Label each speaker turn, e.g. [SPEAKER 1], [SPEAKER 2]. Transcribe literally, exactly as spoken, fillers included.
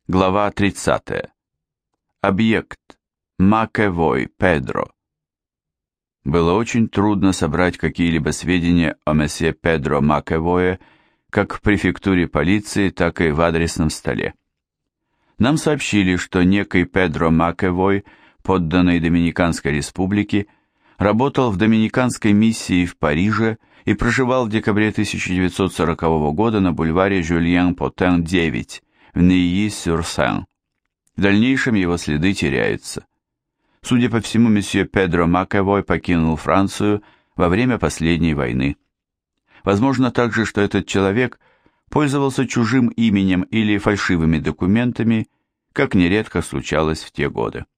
[SPEAKER 1] Глава тридцатая. Объект. Макэвой Педро. Было очень трудно собрать какие-либо сведения о месье Педро Макэвое как в префектуре полиции, так и в адресном столе. Нам сообщили, что некий Педро Макэвой, подданный Доминиканской республики, работал в Доминиканской миссии в Париже и проживал в декабре тысяча девятьсот сорокового года на бульваре Жюльен-Потен девять в Нейи-сюр-Сен. В дальнейшем его следы теряются. Судя по всему, месье Педро Макэвой покинул Францию во время последней войны. Возможно также, что этот человек пользовался чужим именем или фальшивыми документами, как нередко случалось в те годы.